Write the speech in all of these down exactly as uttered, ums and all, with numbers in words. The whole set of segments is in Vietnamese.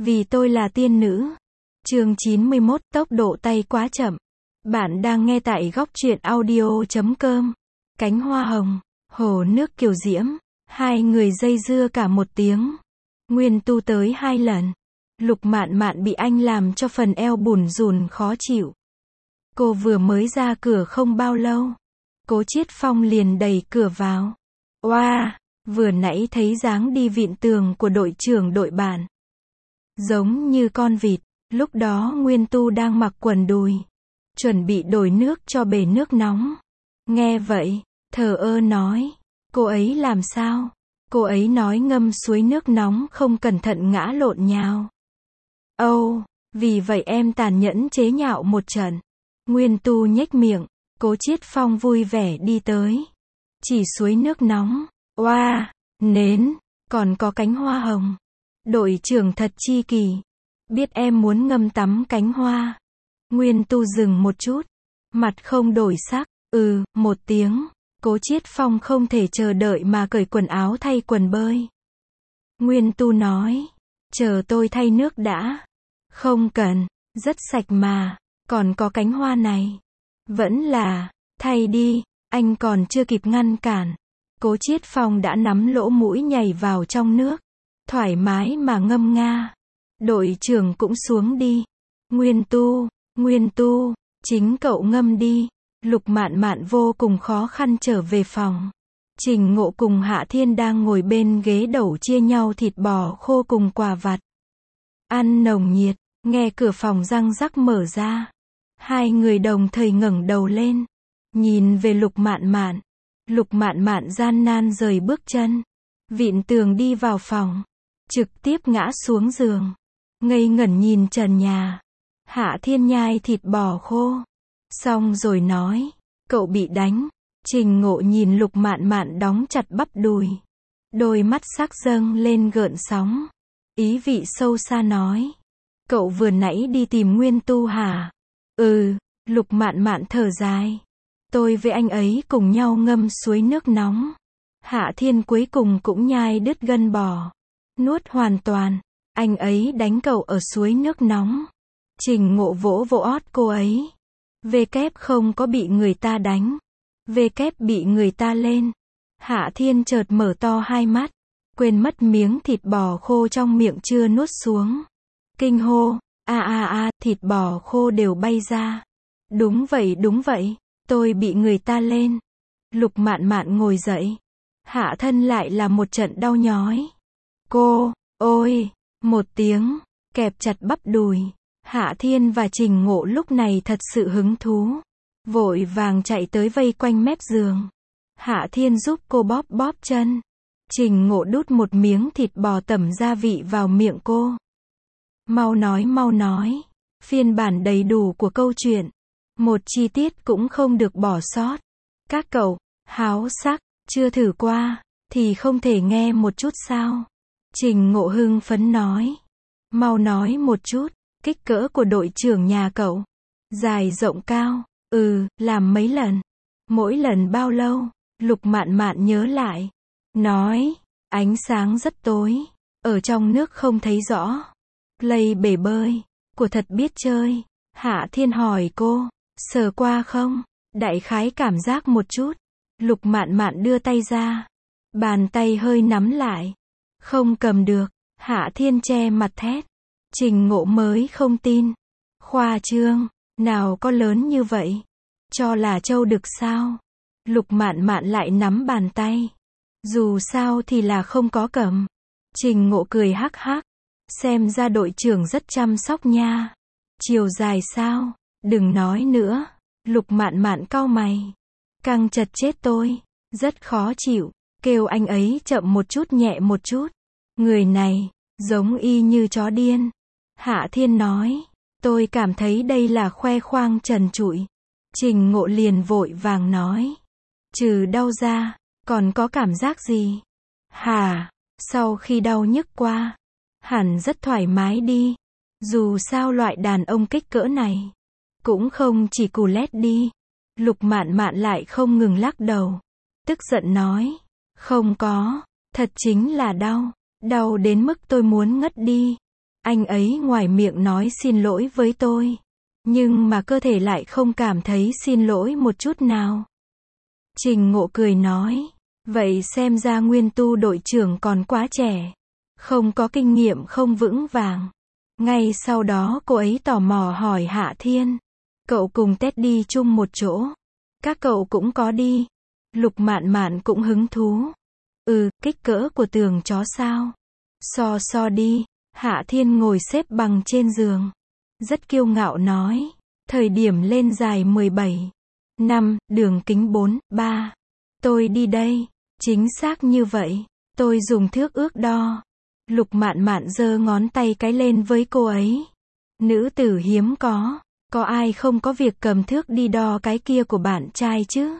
Vì tôi là tiên nữ. Chương chín mươi mốt, tốc độ tay quá chậm. Bạn đang nghe tại góc truyện audio chấm com. Cánh hoa hồng, hồ nước kiều diễm. Hai người dây dưa cả một tiếng. Nguyên Tu tới hai lần. Lục Mạn Mạn bị anh làm cho phần eo bủn rủn khó chịu. Cô vừa mới ra cửa không bao lâu. Cố Chiết Phong liền đẩy cửa vào. Oa, vừa nãy thấy dáng đi vịn tường của đội trưởng đội bạn. Giống như con vịt. Lúc đó Nguyên Tu đang mặc quần đùi. Chuẩn bị đổi nước cho bể nước nóng. Nghe vậy, thờ ơ nói. Cô ấy làm sao? Cô ấy nói ngâm suối nước nóng không cẩn thận ngã lộn nhào. Âu, oh, vì vậy em tàn nhẫn chế nhạo một trận. Nguyên Tu nhếch miệng. Cố Chiết Phong vui vẻ đi tới. Chỉ suối nước nóng. Oa, wow, nến, còn có cánh hoa hồng. Đội trưởng thật chi kỳ. Biết em muốn ngâm tắm cánh hoa. Nguyên Tu dừng một chút. Mặt không đổi sắc. Ừ, một tiếng. Cố Chiết Phong không thể chờ đợi mà cởi quần áo thay quần bơi. Nguyên Tu nói. Chờ tôi thay nước đã. Không cần, rất sạch mà. Còn có cánh hoa này. Vẫn là, thay đi. Anh còn chưa kịp ngăn cản. Cố Chiết Phong đã nắm lỗ mũi nhảy vào trong nước. Thoải mái mà ngâm nga. Đội trưởng cũng xuống đi. Nguyên Tu, Nguyên Tu, chính cậu ngâm đi. Lục Mạn Mạn vô cùng khó khăn trở về phòng. Trình Ngộ cùng Hạ Thiên đang ngồi bên ghế đầu chia nhau thịt bò khô cùng quà vặt. Ăn nồng nhiệt, nghe cửa phòng răng rắc mở ra. Hai người đồng thời ngẩng đầu lên. Nhìn về Lục Mạn Mạn. Lục Mạn Mạn gian nan rời bước chân. Vịn tường đi vào phòng. Trực tiếp ngã xuống giường. Ngây ngẩn nhìn trần nhà. Hạ Thiên nhai thịt bò khô. Xong rồi nói. Cậu bị đánh. Trình Ngộ nhìn Lục Mạn Mạn đóng chặt bắp đùi. Đôi mắt sắc dâng lên gợn sóng. Ý vị sâu xa nói. Cậu vừa nãy đi tìm Nguyên Tu hả? Ừ, Lục Mạn Mạn thở dài. Tôi với anh ấy cùng nhau ngâm suối nước nóng. Hạ Thiên cuối cùng cũng nhai đứt gân bò. Nuốt hoàn toàn. Anh ấy đánh cậu ở suối nước nóng. Trình Ngộ vỗ vỗ ót cô ấy. Vê kép không có bị người ta đánh. Vê kép bị người ta lên. Hạ Thiên chợt mở to hai mắt. Quên mất miếng thịt bò khô trong miệng chưa nuốt xuống. Kinh hô. A a a, thịt bò khô đều bay ra. Đúng vậy đúng vậy. Tôi bị người ta lên. Lục Mạn Mạn ngồi dậy. Hạ thân lại là một trận đau nhói. Cô, ôi, một tiếng, kẹp chặt bắp đùi. Hạ Thiên và Trình Ngộ lúc này thật sự hứng thú. Vội vàng chạy tới vây quanh mép giường. Hạ Thiên giúp cô bóp bóp chân. Trình Ngộ đút một miếng thịt bò tẩm gia vị vào miệng cô. Mau nói mau nói. Phiên bản đầy đủ của câu chuyện. Một chi tiết cũng không được bỏ sót. Các cậu, háo sắc, chưa thử qua, thì không thể nghe một chút sao? Trình Ngộ hưng phấn nói. Mau nói một chút, kích cỡ của đội trưởng nhà cậu. Dài rộng cao, ừ, làm mấy lần. Mỗi lần bao lâu? Lục Mạn Mạn nhớ lại. Nói, ánh sáng rất tối. Ở trong nước không thấy rõ. Play bể bơi, của thật biết chơi. Hạ Thiên hỏi cô, sờ qua không? Đại khái cảm giác một chút. Lục Mạn Mạn đưa tay ra. Bàn tay hơi nắm lại. Không cầm được. Hạ Thiên che mặt thét. Trình Ngộ mới không tin. Khoa trương, nào có lớn như vậy? Cho là trâu đực sao? Lục Mạn Mạn lại nắm bàn tay. Dù sao thì là không có cầm. Trình Ngộ cười hắc hắc. Xem ra đội trưởng rất chăm sóc nha. Chiều dài sao? Đừng nói nữa. Lục Mạn Mạn cau mày. Căng chật chết tôi. Rất khó chịu. Kêu anh ấy chậm một chút nhẹ một chút. Người này, giống y như chó điên. Hạ Thiên nói. Tôi cảm thấy đây là khoe khoang trần trụi. Trình Ngộ liền vội vàng nói. Trừ đau ra, còn có cảm giác gì? Hả? Sau khi đau nhức qua, hẳn rất thoải mái đi. Dù sao loại đàn ông kích cỡ này, cũng không chỉ cù lét đi. Lục Mạn Mạn lại không ngừng lắc đầu. Tức giận nói. Không có, thật chính là đau. Đau đến mức tôi muốn ngất đi. Anh ấy ngoài miệng nói xin lỗi với tôi, nhưng mà cơ thể lại không cảm thấy xin lỗi một chút nào. Trình Ngộ cười nói, vậy xem ra Nguyên Tu đội trưởng còn quá trẻ, không có kinh nghiệm không vững vàng. Ngay sau đó cô ấy tò mò hỏi Hạ Thiên, cậu cùng Ted đi chung một chỗ, các cậu cũng có đi. Lục Mạn Mạn cũng hứng thú. Ừ, kích cỡ của tường chó sao? So so đi. Hạ Thiên ngồi xếp bằng trên giường, rất kiêu ngạo nói, thời điểm lên dài mười bảy, năm, đường kính bốn, ba. Tôi đi đây. Chính xác như vậy. Tôi dùng thước ước đo. Lục Mạn Mạn giơ ngón tay cái lên với cô ấy. Nữ tử hiếm có. Có ai không có việc cầm thước đi đo cái kia của bạn trai chứ?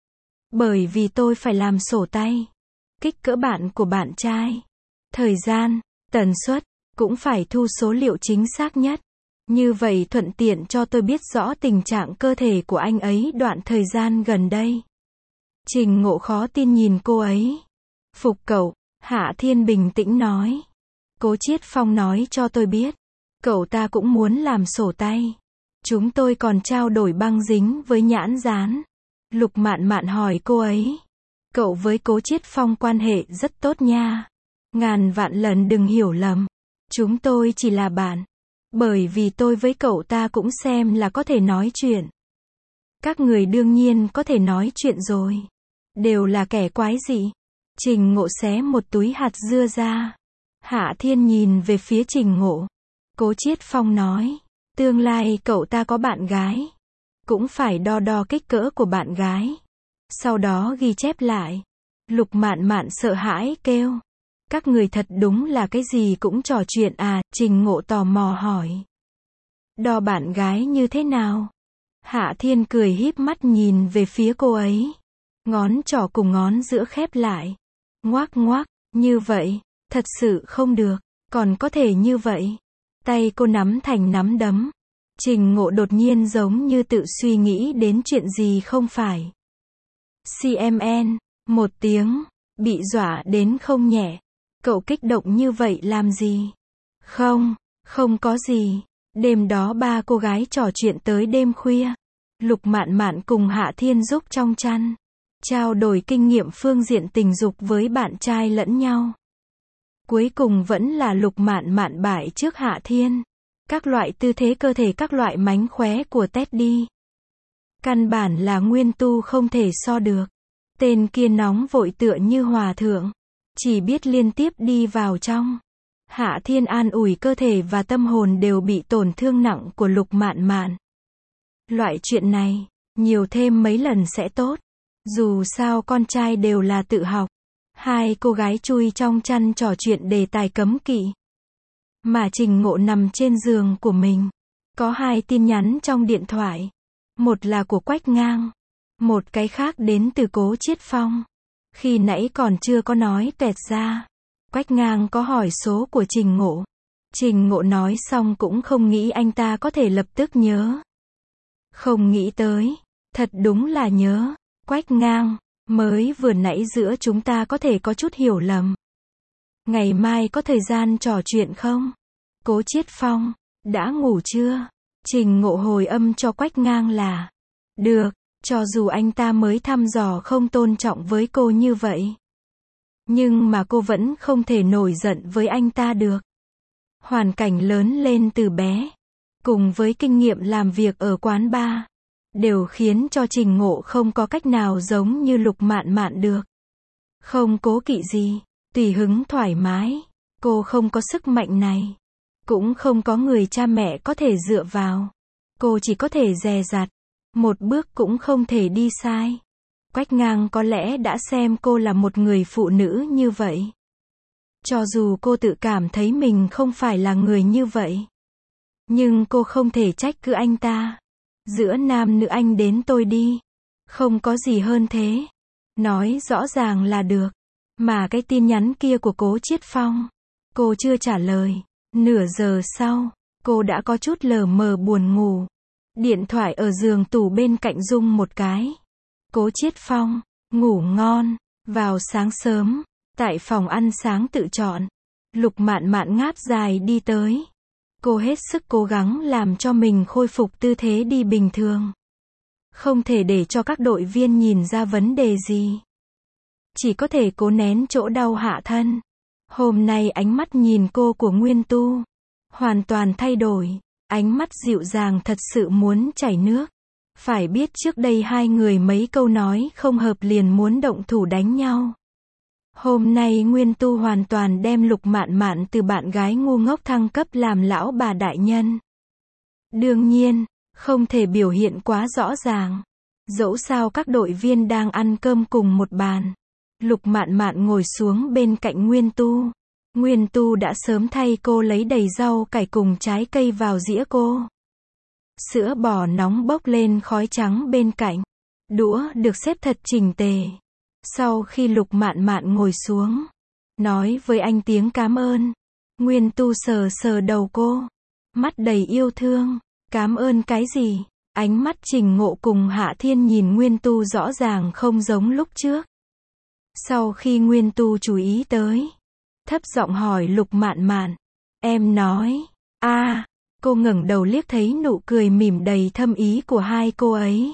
Bởi vì tôi phải làm sổ tay. Kích cỡ bạn của bạn trai. Thời gian, tần suất, cũng phải thu số liệu chính xác nhất. Như vậy thuận tiện cho tôi biết rõ tình trạng cơ thể của anh ấy đoạn thời gian gần đây. Trình Ngộ khó tin nhìn cô ấy. Phục cậu, Hạ Thiên bình tĩnh nói. Cố Chiết Phong nói cho tôi biết, cậu ta cũng muốn làm sổ tay. Chúng tôi còn trao đổi băng dính với nhãn dán. Lục Mạn Mạn hỏi cô ấy. Cậu với Cố Chiết Phong quan hệ rất tốt nha. Ngàn vạn lần đừng hiểu lầm. Chúng tôi chỉ là bạn. Bởi vì tôi với cậu ta cũng xem là có thể nói chuyện. Các người đương nhiên có thể nói chuyện rồi. Đều là kẻ quái dị. Trình Ngộ xé một túi hạt dưa ra. Hạ Thiên nhìn về phía Trình Ngộ. Cố Chiết Phong nói. Tương lai cậu ta có bạn gái. Cũng phải đo đo kích cỡ của bạn gái. Sau đó ghi chép lại. Lục Mạn Mạn sợ hãi kêu. Các người thật đúng là cái gì cũng trò chuyện à, Trình Ngộ tò mò hỏi. Đo bạn gái như thế nào? Hạ Thiên cười híp mắt nhìn về phía cô ấy. Ngón trỏ cùng ngón giữa khép lại. Ngoác ngoác, như vậy, thật sự không được, còn có thể như vậy. Tay cô nắm thành nắm đấm. Trình Ngộ đột nhiên giống như tự suy nghĩ đến chuyện gì không phải. xê em en, một tiếng, bị dọa đến không nhẹ. Cậu kích động như vậy làm gì? Không, không có gì. Đêm đó ba cô gái trò chuyện tới đêm khuya. Lục Mạn Mạn cùng Hạ Thiên giúp trong chăn. Trao đổi kinh nghiệm phương diện tình dục với bạn trai lẫn nhau. Cuối cùng vẫn là Lục Mạn Mạn bại trước Hạ Thiên. Các loại tư thế cơ thể, các loại mánh khóe của Teddy. Căn bản là Nguyên Tu không thể so được. Tên kia nóng vội tựa như hòa thượng. Chỉ biết liên tiếp đi vào trong. Hạ Thiên an ủi cơ thể và tâm hồn đều bị tổn thương nặng của Lục Mạn Mạn. Loại chuyện này, nhiều thêm mấy lần sẽ tốt. Dù sao con trai đều là tự học. Hai cô gái chui trong chăn trò chuyện đề tài cấm kỵ. Mà Trình Ngộ nằm trên giường của mình. Có hai tin nhắn trong điện thoại. Một là của Quách Ngang. Một cái khác đến từ Cố Chiết Phong. Khi nãy còn chưa có nói toẹt ra. Quách Ngang có hỏi số của Trình Ngộ. Trình Ngộ nói xong cũng không nghĩ anh ta có thể lập tức nhớ. Không nghĩ tới. Thật đúng là nhớ. Quách Ngang, mới vừa nãy giữa chúng ta có thể có chút hiểu lầm. Ngày mai có thời gian trò chuyện không? Cố Chiết Phong, đã ngủ chưa? Trình Ngộ hồi âm cho Quách Ngang là. Được, cho dù anh ta mới thăm dò không tôn trọng với cô như vậy. Nhưng mà cô vẫn không thể nổi giận với anh ta được. Hoàn cảnh lớn lên từ bé, cùng với kinh nghiệm làm việc ở quán bar, đều khiến cho Trình Ngộ không có cách nào giống như Lục Mạn Mạn được. Không cố kỵ gì, tùy hứng thoải mái. Cô không có sức mạnh này. Cũng không có người cha mẹ có thể dựa vào. Cô chỉ có thể dè dặt. Một bước cũng không thể đi sai. Quách Ngang có lẽ đã xem cô là một người phụ nữ như vậy. Cho dù cô tự cảm thấy mình không phải là người như vậy. Nhưng cô không thể trách cứ anh ta. Giữa nam nữ anh đến tôi đi. Không có gì hơn thế. Nói rõ ràng là được. Mà cái tin nhắn kia của Cố Chiết Phong, cô chưa trả lời. Nửa giờ sau, cô đã có chút lờ mờ buồn ngủ. Điện thoại ở giường tủ bên cạnh rung một cái. Cố Chiết Phong, ngủ ngon. Vào sáng sớm, tại phòng ăn sáng tự chọn, Lục Mạn Mạn ngáp dài đi tới. Cô hết sức cố gắng làm cho mình khôi phục tư thế đi bình thường. Không thể để cho các đội viên nhìn ra vấn đề gì. Chỉ có thể cố nén chỗ đau hạ thân. Hôm nay ánh mắt nhìn cô của Nguyên Tu hoàn toàn thay đổi. Ánh mắt dịu dàng thật sự muốn chảy nước. Phải biết trước đây hai người mấy câu nói không hợp liền muốn động thủ đánh nhau. Hôm nay Nguyên Tu hoàn toàn đem Lục Mạn Mạn từ bạn gái ngu ngốc thăng cấp làm lão bà đại nhân. Đương nhiên, không thể biểu hiện quá rõ ràng. Dẫu sao các đội viên đang ăn cơm cùng một bàn. Lục Mạn Mạn ngồi xuống bên cạnh Nguyên Tu. Nguyên Tu đã sớm thay cô lấy đầy rau cải cùng trái cây vào dĩa cô. Sữa bò nóng bốc lên khói trắng bên cạnh. Đũa được xếp thật chỉnh tề. Sau khi Lục Mạn Mạn ngồi xuống, nói với anh tiếng cảm ơn. Nguyên Tu sờ sờ đầu cô. Mắt đầy yêu thương. Cảm ơn cái gì? Ánh mắt Trình Ngộ cùng Hạ Thiên nhìn Nguyên Tu rõ ràng không giống lúc trước. Sau khi Nguyên Tu chú ý tới, thấp giọng hỏi Lục Mạn Mạn. Em nói, a à, cô ngẩng đầu liếc thấy nụ cười mỉm đầy thâm ý của hai cô ấy.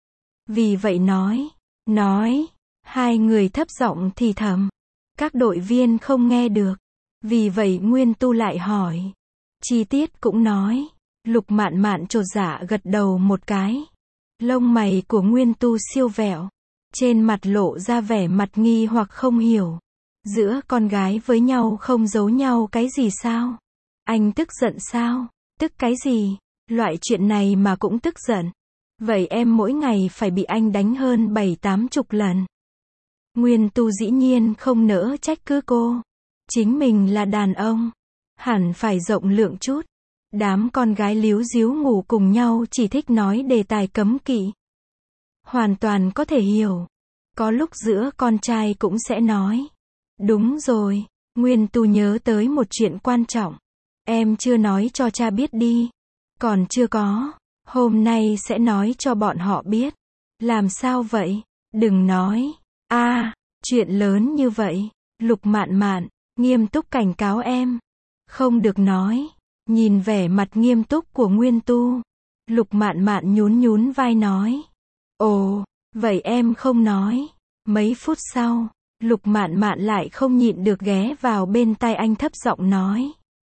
Vì vậy nói, nói, hai người thấp giọng thì thầm. Các đội viên không nghe được. Vì vậy Nguyên Tu lại hỏi. Chi tiết cũng nói. Lục Mạn Mạn chột dạ gật đầu một cái. Lông mày của Nguyên Tu siêu vẹo. Trên mặt lộ ra vẻ mặt nghi hoặc không hiểu. Giữa con gái với nhau không giấu nhau cái gì sao? Anh tức giận sao? Tức cái gì? Loại chuyện này mà cũng tức giận. Vậy em mỗi ngày phải bị anh đánh hơn bảy tám chục lần. Nguyên Tu dĩ nhiên không nỡ trách cứ cô. Chính mình là đàn ông. Hẳn phải rộng lượng chút. Đám con gái líu díu ngủ cùng nhau chỉ thích nói đề tài cấm kỵ. Hoàn toàn có thể hiểu. Có lúc giữa con trai cũng sẽ nói. Đúng rồi, Nguyên Tu nhớ tới một chuyện quan trọng. Em chưa nói cho cha biết đi. Còn chưa có. Hôm nay sẽ nói cho bọn họ biết. Làm sao vậy? Đừng nói. a à, chuyện lớn như vậy. Lục Mạn Mạn, nghiêm túc cảnh cáo em. Không được nói. Nhìn vẻ mặt nghiêm túc của Nguyên Tu. Lục Mạn Mạn nhún nhún vai nói. Ồ, vậy em không nói. Mấy phút sau, Lục Mạn Mạn lại không nhịn được ghé vào bên tai anh thấp giọng nói.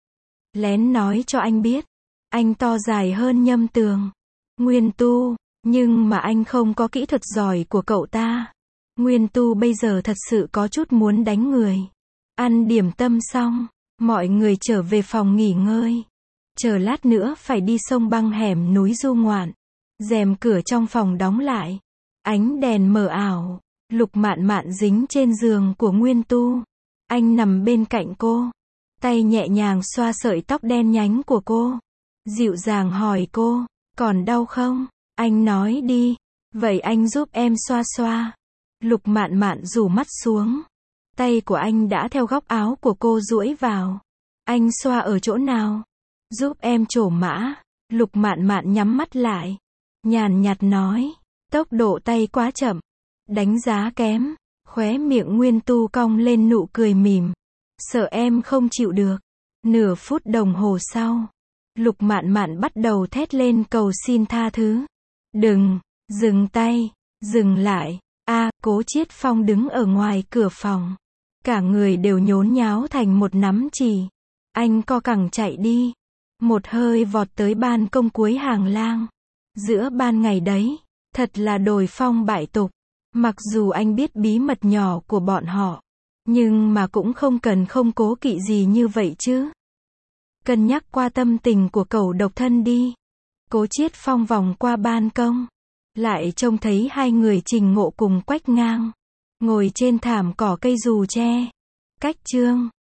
Lén nói cho anh biết. Anh to dài hơn Nhâm Tường. Nguyên Tu, nhưng mà anh không có kỹ thuật giỏi của cậu ta. Nguyên Tu bây giờ thật sự có chút muốn đánh người. Ăn điểm tâm xong, mọi người trở về phòng nghỉ ngơi. Chờ lát nữa phải đi sông băng hẻm núi du ngoạn. Rèm cửa trong phòng đóng lại. Ánh đèn mờ ảo. Lục Mạn Mạn dính trên giường của Nguyên Tu. Anh nằm bên cạnh cô. Tay nhẹ nhàng xoa sợi tóc đen nhánh của cô. Dịu dàng hỏi cô, còn đau không? Anh nói đi. Vậy anh giúp em xoa xoa. Lục Mạn Mạn rủ mắt xuống. Tay của anh đã theo góc áo của cô duỗi vào. Anh xoa ở chỗ nào? Giúp em trổ mã. Lục Mạn Mạn nhắm mắt lại. Nhàn nhạt nói. Tốc độ tay quá chậm. Đánh giá kém. Khóe miệng Nguyên Tu cong lên nụ cười mỉm. Sợ em không chịu được. Nửa phút đồng hồ sau. Lục Mạn Mạn bắt đầu thét lên cầu xin tha thứ. Đừng, dừng tay, dừng lại. A, à, Cố Chiết Phong đứng ở ngoài cửa phòng. Cả người đều nhốn nháo thành một nắm chì. Anh co cẳng chạy đi. Một hơi vọt tới ban công cuối hàng lang. Giữa ban ngày đấy, thật là đồi phong bại tục. Mặc dù anh biết bí mật nhỏ của bọn họ, nhưng mà cũng không cần không cố kỵ gì như vậy chứ. Cân nhắc qua tâm tình của cậu độc thân đi. Cố Chiết Phong vòng qua ban công. Lại trông thấy hai người Trình Ngộ cùng Quách Ngang. Ngồi trên thảm cỏ cây dù tre. Cách chương